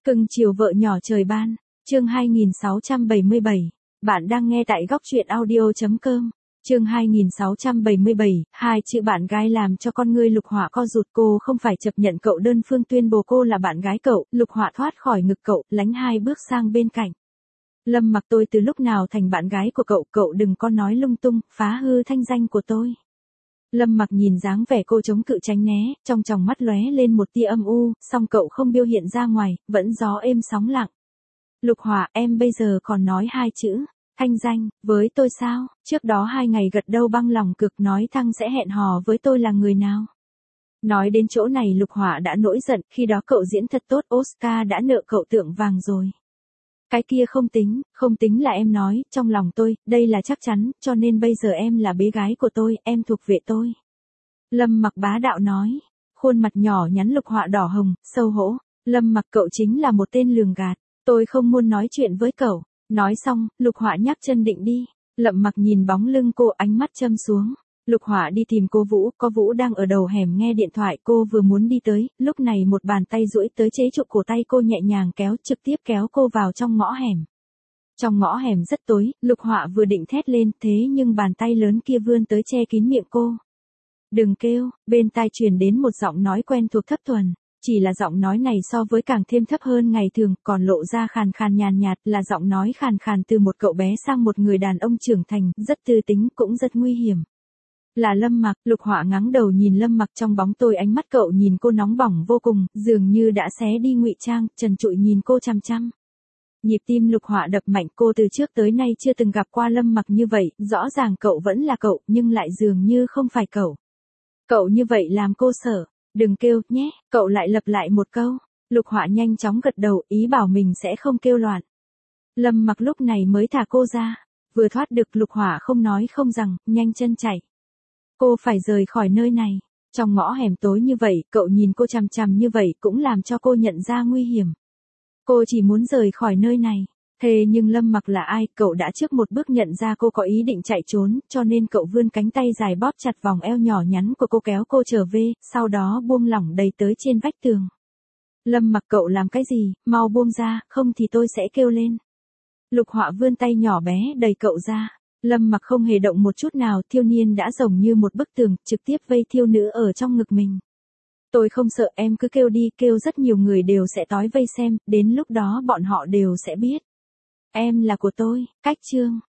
Cưng chiều vợ nhỏ trời ban, chương 2677. Bạn đang nghe tại góc truyện audio.com. Chương 2677, hai chữ bạn gái làm cho con ngươi Lục Họa co rụt. Cô không phải chấp nhận cậu đơn phương tuyên bố cô là bạn gái cậu. Lục Họa thoát khỏi ngực cậu, lánh hai bước sang bên cạnh. Lâm Mặc, tôi từ lúc nào thành bạn gái của cậu, cậu đừng có nói lung tung, phá hư thanh danh của tôi. Lâm Mặc nhìn dáng vẻ cô chống cự tránh né, trong tròng mắt lóe lên một tia âm u, song cậu không biểu hiện ra ngoài, vẫn gió êm sóng lặng. Lục Họa, em bây giờ còn nói hai chữ thanh danh với tôi sao? Trước đó 2 ngày gật đâu băng lòng cực nói Thăng sẽ hẹn hò với tôi là người nào. Nói đến chỗ này Lục Họa đã nổi giận, khi đó cậu diễn thật tốt, Oscar đã nợ cậu tượng vàng rồi. Cái kia không tính là em nói, trong lòng tôi, đây là chắc chắn, cho nên bây giờ em là bé gái của tôi, em thuộc về tôi. Lâm Mặc bá đạo nói, khuôn mặt nhỏ nhắn Lục Họa đỏ hồng, xấu hổ. Lâm Mặc, cậu chính là một tên lường gạt, tôi không muốn nói chuyện với cậu. Nói xong, Lục Họa nhấc chân định đi. Lâm Mặc nhìn bóng lưng cô, ánh mắt châm xuống. Lục Họa đi tìm cô Vũ, có Vũ đang ở đầu hẻm nghe điện thoại, cô vừa muốn đi tới, lúc này một bàn tay duỗi tới chế trụ cổ tay cô, nhẹ nhàng kéo, trực tiếp kéo cô vào trong ngõ hẻm. Trong ngõ hẻm rất tối, Lục Họa vừa định thét lên, thế nhưng bàn tay lớn kia vươn tới che kín miệng cô. Đừng kêu, bên tai truyền đến một giọng nói quen thuộc thấp thuần. Chỉ là giọng nói này so với càng thêm thấp hơn ngày thường, còn lộ ra khàn khàn nhàn nhạt, là giọng nói khàn khàn từ một cậu bé sang một người đàn ông trưởng thành, rất tư tính, cũng rất nguy hiểm. Là Lâm Mặc. Lục Họa ngáng đầu nhìn Lâm Mặc, trong bóng tối ánh mắt cậu nhìn cô nóng bỏng vô cùng, dường như đã xé đi ngụy trang, trần trụi nhìn cô chằm chằm. Nhịp tim Lục Họa đập mạnh, cô từ trước tới nay chưa từng gặp qua Lâm Mặc như vậy, rõ ràng cậu vẫn là cậu, nhưng lại dường như không phải cậu. Cậu như vậy làm cô sợ. Đừng kêu, nhé, cậu lại lặp lại một câu. Lục Họa nhanh chóng gật đầu, ý bảo mình sẽ không kêu loạn. Lâm Mặc lúc này mới thả cô ra. Vừa thoát được, Lục Họa không nói không rằng, nhanh chân chạy. Cô phải rời khỏi nơi này. Trong ngõ hẻm tối như vậy, cậu nhìn cô chằm chằm như vậy cũng làm cho cô nhận ra nguy hiểm. Cô chỉ muốn rời khỏi nơi này. Thế nhưng Lâm Mặc là ai, cậu đã trước một bước nhận ra cô có ý định chạy trốn, cho nên cậu vươn cánh tay dài bóp chặt vòng eo nhỏ nhắn của cô, kéo cô trở về, sau đó buông lỏng đẩy tới trên vách tường. Lâm Mặc, cậu làm cái gì, mau buông ra, không thì tôi sẽ kêu lên. Lục Họa vươn tay nhỏ bé đẩy cậu ra. Lâm Mặc không hề động một chút nào, thiếu niên đã giống như một bức tường, trực tiếp vây thiếu nữ ở trong ngực mình. Tôi không sợ, em cứ kêu đi, kêu rất nhiều người đều sẽ tối vây xem, đến lúc đó bọn họ đều sẽ biết. Em là của tôi. Cách chương